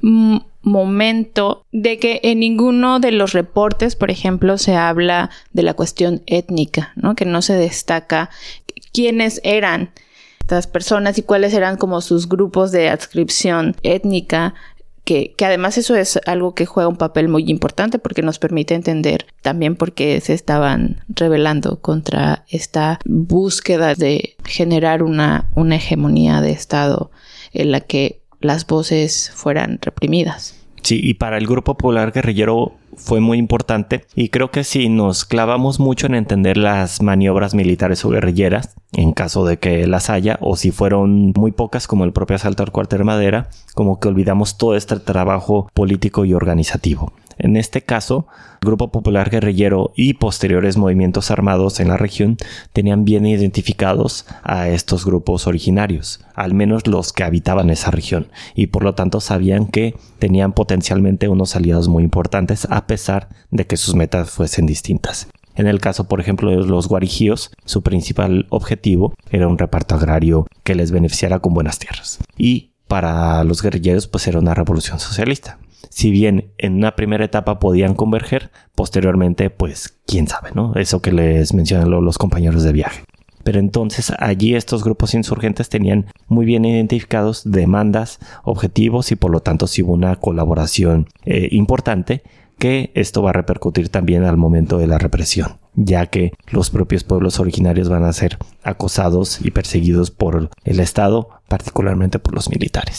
momento, de que en ninguno de los reportes, por ejemplo, se habla de la cuestión étnica, ¿no? Que no se destaca quiénes eran estas personas y cuáles eran como sus grupos de adscripción étnica. Que, que además eso es algo que juega un papel muy importante, porque nos permite entender también por qué se estaban rebelando contra esta búsqueda de generar una, una hegemonía de Estado en la que las voces fueran reprimidas. Sí, y para el Grupo Popular Guerrillero fue muy importante, y creo que si nos clavamos mucho en entender las maniobras militares o guerrilleras, en caso de que las haya, o si fueron muy pocas como el propio asalto al Cuartel Madera, como que olvidamos todo este trabajo político y organizativo. En este caso, el Grupo Popular Guerrillero y posteriores movimientos armados en la región tenían bien identificados a estos grupos originarios, al menos los que habitaban esa región, y por lo tanto sabían que tenían potencialmente unos aliados muy importantes, a pesar de que sus metas fuesen distintas. En el caso, por ejemplo, de los guarijíos, su principal objetivo era un reparto agrario que les beneficiara con buenas tierras. Y para los guerrilleros, pues era una revolución socialista. Si bien en una primera etapa podían converger, posteriormente, pues, quién sabe, ¿no? Eso que les mencionan los compañeros de viaje. Pero entonces allí estos grupos insurgentes tenían muy bien identificados demandas, objetivos, y por lo tanto sí hubo una colaboración eh, importante, que esto va a repercutir también al momento de la represión, ya que los propios pueblos originarios van a ser acosados y perseguidos por el Estado, particularmente por los militares.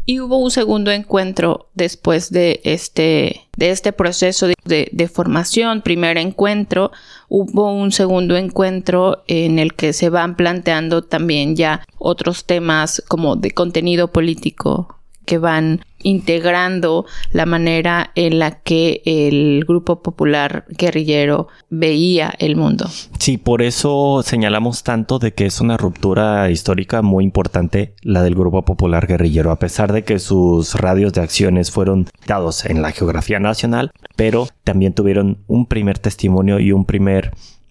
y hubo un segundo encuentro después de este, de este proceso de, de, de formación. Primer encuentro, hubo un segundo encuentro en el que se van planteando también ya otros temas como de contenido político que van integrando la manera en la que el Grupo Popular Guerrillero veía el mundo. Sí, por eso señalamos tanto de que es una ruptura histórica muy importante la del Grupo Popular Guerrillero, a pesar de que sus radios de acciones fueron dados en la geografía nacional, pero también tuvieron un primer testimonio y un primer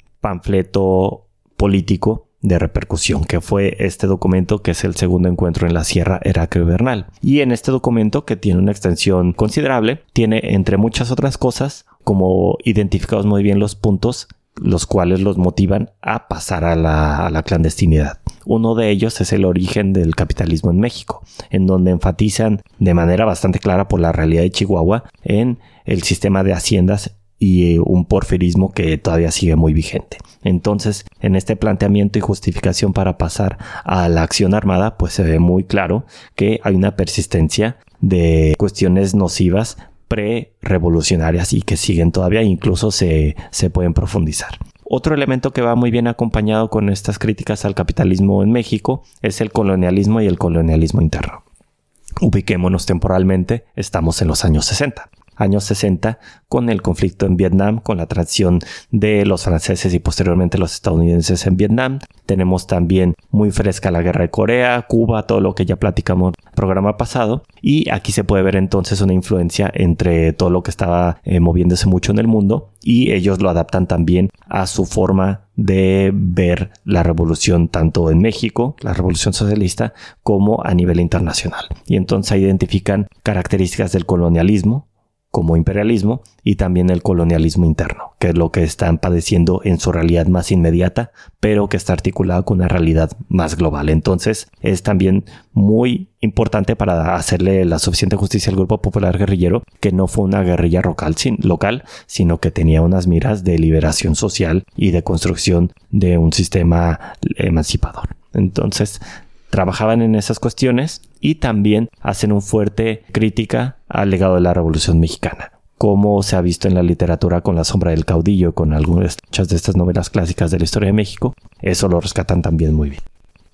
panfleto político de repercusión, que fue este documento, que es el segundo encuentro en la Sierra Heraclio Bernal. Y en este documento, que tiene una extensión considerable, tiene, entre muchas otras cosas, como identificados muy bien los puntos los cuales los motivan a pasar a la, a la clandestinidad. Uno de ellos es el origen del capitalismo en México, en donde enfatizan de manera bastante clara por la realidad de Chihuahua en el sistema de haciendas y un porfirismo que todavía sigue muy vigente. Entonces, en este planteamiento y justificación para pasar a la acción armada, pues se ve muy claro que hay una persistencia de cuestiones nocivas pre-revolucionarias y que siguen todavía, incluso se, se pueden profundizar. Otro elemento que va muy bien acompañado con estas críticas al capitalismo en México es el colonialismo y el colonialismo interno. Ubiquémonos temporalmente, estamos en los años sesenta. Años sesenta, con el conflicto en Vietnam, con la transición de los franceses y posteriormente los estadounidenses en Vietnam. Tenemos también muy fresca la guerra de Corea, Cuba, todo lo que ya platicamos en el programa pasado. Y aquí se puede ver entonces una influencia entre todo lo que estaba eh, moviéndose mucho en el mundo, y ellos lo adaptan también a su forma de ver la revolución tanto en México, la revolución socialista, como a nivel internacional. Y entonces identifican características del colonialismo como imperialismo y también el colonialismo interno, que es lo que están padeciendo en su realidad más inmediata, pero que está articulado con una realidad más global. Entonces es también muy importante para hacerle la suficiente justicia al Grupo Popular Guerrillero que no fue una guerrilla local, sin, local, sino que tenía unas miras de liberación social y de construcción de un sistema emancipador. Entonces trabajaban en esas cuestiones y también hacen una fuerte crítica al legado de la Revolución Mexicana, como se ha visto en la literatura con La sombra del caudillo, con algunas de estas novelas clásicas de la historia de México. Eso lo rescatan también muy bien.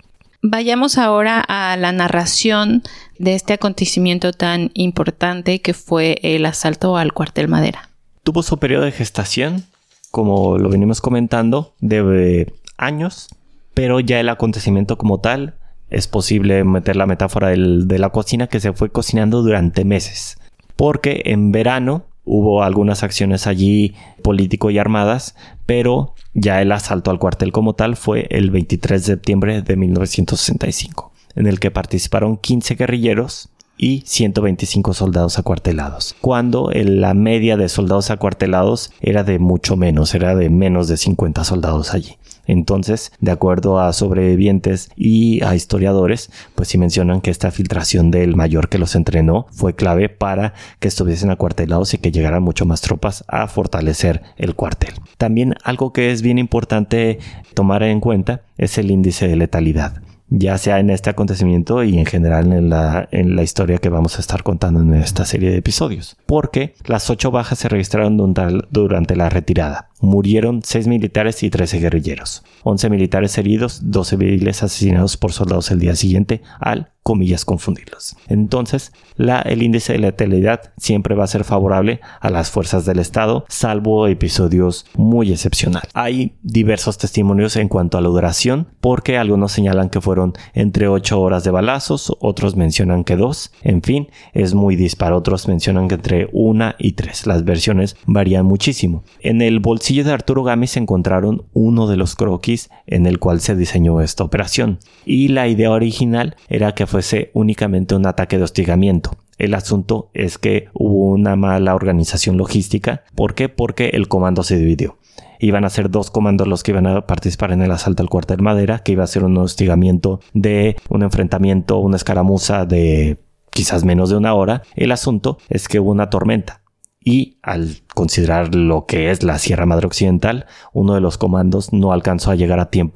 Vayamos ahora a la narración de este acontecimiento tan importante que fue el asalto al cuartel Madera. Tuvo su periodo de gestación, como lo venimos comentando, de años, pero ya el acontecimiento como tal es posible meter la metáfora del, de la cocina, que se fue cocinando durante meses. Porque en verano hubo algunas acciones allí político y armadas, pero ya el asalto al cuartel como tal fue el veintitrés de septiembre de mil novecientos sesenta y cinco, en el que participaron quince guerrilleros y ciento veinticinco soldados acuartelados, cuando la media de soldados acuartelados era de mucho menos, era de menos de cincuenta soldados allí. Entonces, de acuerdo a sobrevivientes y a historiadores, pues sí mencionan que esta filtración del mayor que los entrenó fue clave para que estuviesen acuartelados y que llegaran mucho más tropas a fortalecer el cuartel. También algo que es bien importante tomar en cuenta es el índice de letalidad, ya sea en este acontecimiento y en general en la, en la historia que vamos a estar contando en esta serie de episodios. Porque las ocho bajas se registraron durante la retirada. Murieron seis militares y trece guerrilleros. once militares heridos, doce civiles asesinados por soldados el día siguiente al, comillas, confundirlos. Entonces, la, el índice de letalidad siempre va a ser favorable a las fuerzas del Estado, salvo episodios muy excepcionales. Hay diversos testimonios en cuanto a la duración, porque algunos señalan que fueron entre ocho horas de balazos, otros mencionan que dos. En fin, es muy dispar. Otros mencionan que entre una y tres. Las versiones varían muchísimo. En el bolsillo de Arturo Gámez se encontraron uno de los croquis en el cual se diseñó esta operación, y la idea original era que fuese únicamente un ataque de hostigamiento. El asunto es que hubo una mala organización logística. ¿Por qué? Porque el comando se dividió. Iban a ser dos comandos los que iban a participar en el asalto al cuartel Madera, que iba a ser un hostigamiento de un enfrentamiento, una escaramuza de quizás menos de una hora. El asunto es que hubo una tormenta. Y al considerar lo que es la Sierra Madre Occidental, uno de los comandos no alcanzó a llegar a tiempo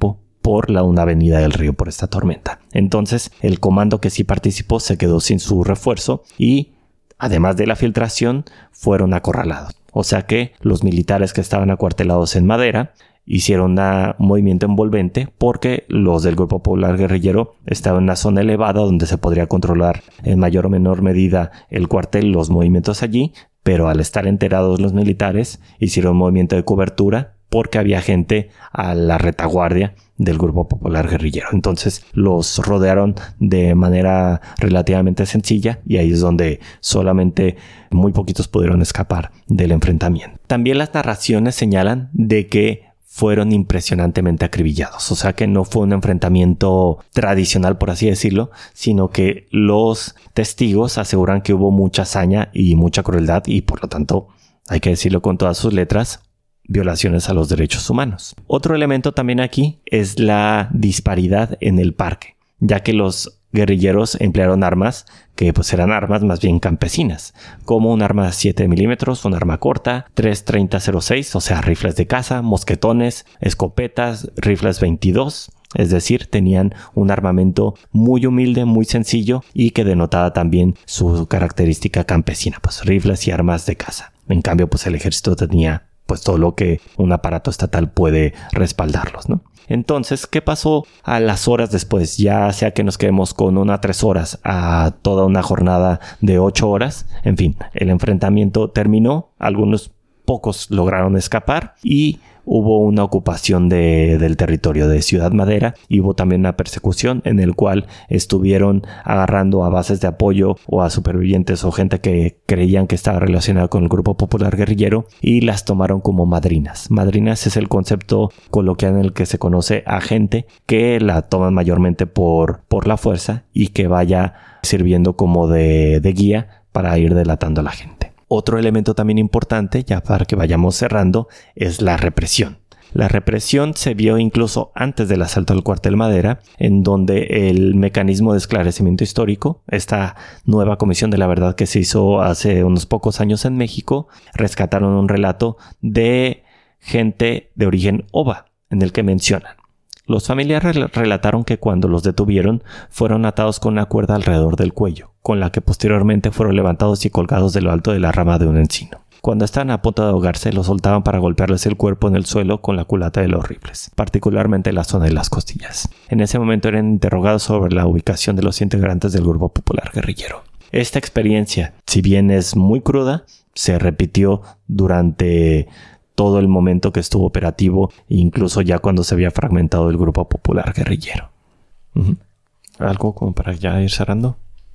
por la una avenida del río por esta tormenta. Entonces el comando que sí participó se quedó sin su refuerzo y además de la filtración fueron acorralados. O sea que los militares que estaban acuartelados en Madera hicieron un movimiento envolvente porque los del Grupo Popular Guerrillero estaban en una zona elevada donde se podría controlar en mayor o menor medida el cuartel, los movimientos allí, pero al estar enterados los militares hicieron un movimiento de cobertura porque había gente a la retaguardia del Grupo Popular Guerrillero. Entonces los rodearon de manera relativamente sencilla y ahí es donde solamente muy poquitos pudieron escapar del enfrentamiento. También las narraciones señalan de que fueron impresionantemente acribillados. O sea que no fue un enfrentamiento tradicional, por así decirlo, sino que los testigos aseguran que hubo mucha hazaña y mucha crueldad y por lo tanto, hay que decirlo con todas sus letras, violaciones a los derechos humanos. Otro elemento también aquí es la disparidad en el parque, ya que los guerrilleros emplearon armas que pues eran armas más bien campesinas, como un arma siete milímetros, un arma corta, tres treinta cero seis, o sea, rifles de caza, mosquetones, escopetas, rifles veintidós, es decir, tenían un armamento muy humilde, muy sencillo y que denotaba también su característica campesina, pues rifles y armas de caza. En cambio, pues el ejército tenía pues todo lo que un aparato estatal puede respaldarlos, ¿no? Entonces, ¿qué pasó a las horas después? Ya sea que nos quedemos con una tres horas a toda una jornada de ocho horas. En fin, el enfrentamiento terminó. Algunos pocos lograron escapar y hubo una ocupación de, del territorio de Ciudad Madera y hubo también una persecución en el cual estuvieron agarrando a bases de apoyo o a supervivientes o gente que creían que estaba relacionada con el Grupo Popular Guerrillero y las tomaron como madrinas. Madrinas es el concepto coloquial en el que se conoce a gente que la toman mayormente por, por la fuerza y que vaya sirviendo como de, de guía para ir delatando a la gente. Otro elemento también importante, ya para que vayamos cerrando, es la represión. La represión se vio incluso antes del asalto al cuartel Madera, en donde el mecanismo de esclarecimiento histórico, esta nueva comisión de la verdad que se hizo hace unos pocos años en México, rescataron un relato de gente de origen ova, en el que mencionan: los familiares relataron que cuando los detuvieron fueron atados con una cuerda alrededor del cuello, con la que posteriormente fueron levantados y colgados de lo alto de la rama de un encino. Cuando estaban a punto de ahogarse, los soltaban para golpearles el cuerpo en el suelo con la culata de los rifles, particularmente en la zona de las costillas. En ese momento eran interrogados sobre la ubicación de los integrantes del Grupo Popular Guerrillero. Esta experiencia, si bien es muy cruda, se repitió durante todo el momento que estuvo operativo, incluso ya cuando se había fragmentado el Grupo Popular Guerrillero. Uh-huh. ¿Algo como para ya ir cerrando?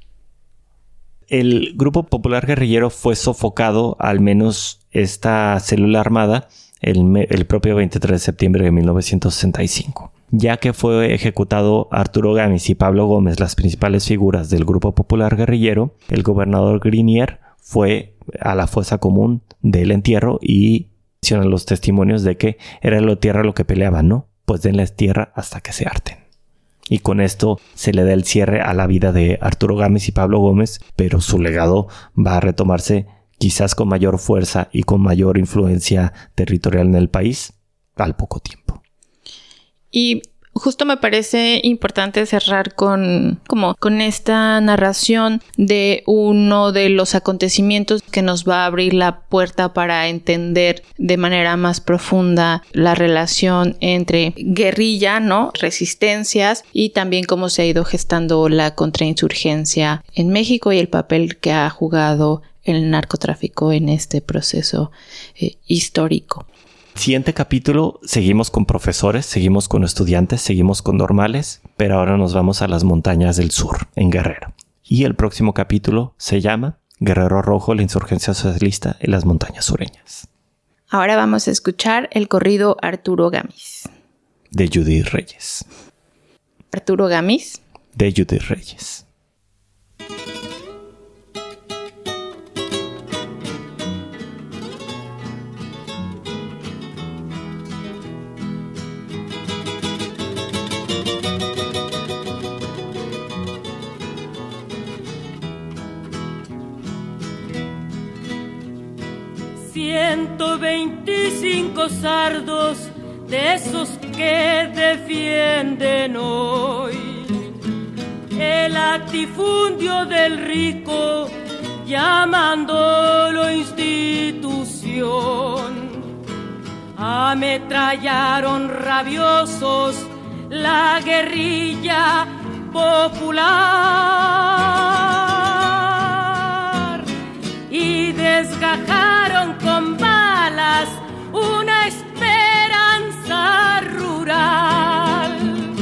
El Grupo Popular Guerrillero fue sofocado, al menos esta célula armada, el, me- el propio veintitrés de septiembre de mil novecientos sesenta y cinco. Ya que fue ejecutado Arturo Gámez y Pablo Gómez, las principales figuras del Grupo Popular Guerrillero, el gobernador Grinier fue a la fosa común del entierro y mencionan los testimonios de que era la tierra lo que peleaban, ¿no? Pues denles tierra hasta que se harten. Y con esto se le da el cierre a la vida de Arturo Gámez y Pablo Gómez, pero su legado va a retomarse quizás con mayor fuerza y con mayor influencia territorial en el país al poco tiempo. Y justo me parece importante cerrar con, como, con esta narración de uno de los acontecimientos que nos va a abrir la puerta para entender de manera más profunda la relación entre guerrilla, ¿no? Resistencias y también cómo se ha ido gestando la contrainsurgencia en México y el papel que ha jugado el narcotráfico en este proceso eh, histórico. Siguiente capítulo, seguimos con profesores, seguimos con estudiantes, seguimos con normales, pero ahora nos vamos a las montañas del sur, en Guerrero. Y el próximo capítulo se llama Guerrero Rojo, la insurgencia socialista en las montañas sureñas. Ahora vamos a escuchar el corrido Arturo Gámez. De Judith Reyes. Arturo Gámez. De Judith Reyes. ciento veinticinco sardos de esos que defienden hoy el latifundio del rico, llamándolo institución. Ametrallaron rabiosos la guerrilla popular y desgajaron con balas una esperanza rural.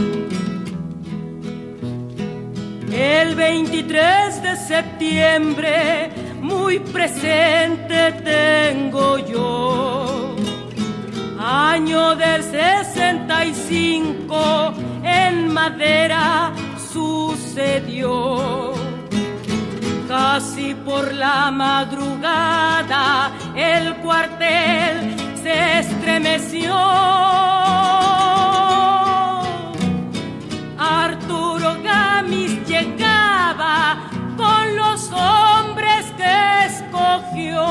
El veintitrés de septiembre muy presente tengo yo, año del sesenta y cinco, en Madera sucedió. Casi por la madrugada el cuartel se estremeció. Arturo Gamis llegaba con los hombres que escogió.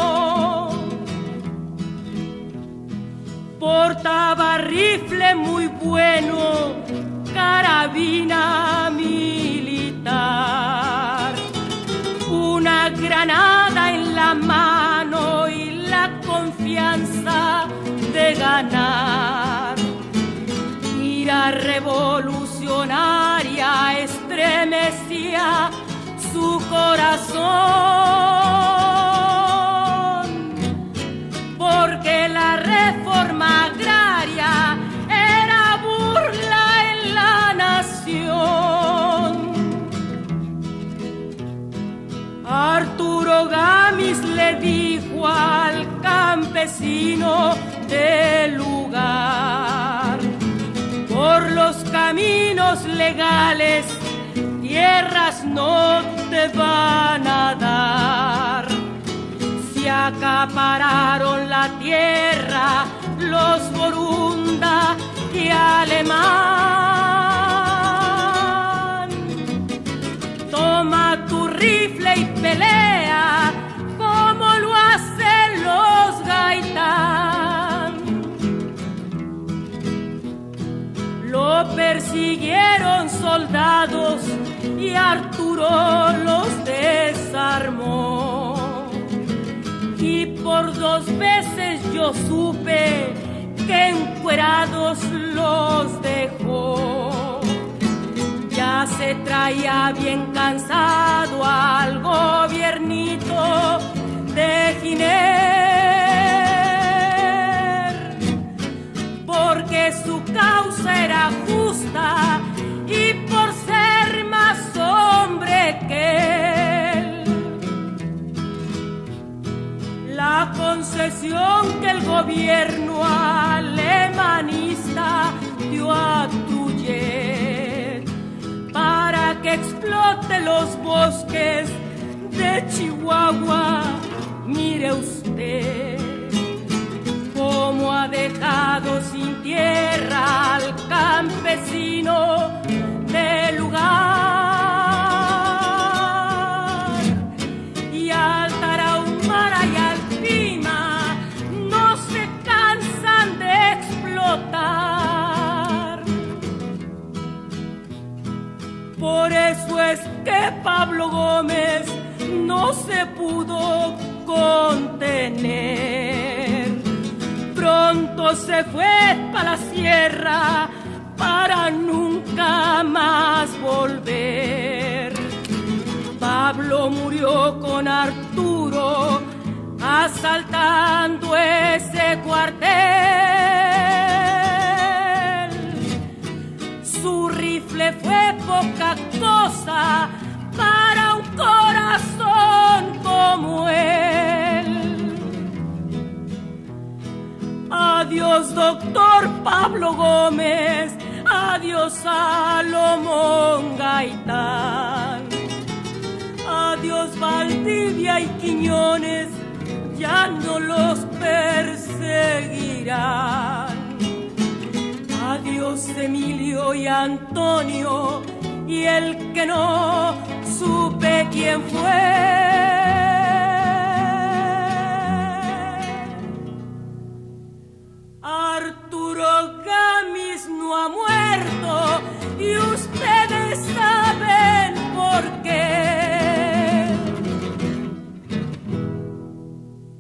Portaba rifle muy bueno, carabina militar, una granada en la mano y la confianza de ganar. Ira revolucionaria estremecía su corazón, porque la reforma agraria era burla en la nación. Arturo Gamis le dijo al campesino del lugar: por los caminos legales tierras no te van a dar. Se acapararon la tierra los Borunda y Alemán. Toma tu rifle y pelea como lo hacen los Gaitán. Lo persiguieron soldados y Arturo los desarmó. Y por dos veces yo supe que encuerados los dejó. Ya se traía bien cansado al gobiernito de Giner, porque su causa era justa y por ser más hombre que él. La concesión que el gobierno alemanista dio a Trujillo para que explote los bosques de Chihuahua, mire usted cómo ha dejado sin tierra al campesino del lugar. Y al Tarahumara y al Pima no se cansan de explotar. Por eso es que Pablo Gómez no se pudo contener. Pronto se fue para la sierra para nunca más volver. Pablo murió con Arturo asaltando ese cuartel. Su rifle fue poca cosa para un corazón como él. Adiós, doctor Pablo Gómez, adiós, Salomón Gaitán, adiós, Valdivia y Quiñones, ya no los perseguirán. Adiós, Emilio y Antonio, y el que no supe quién fue.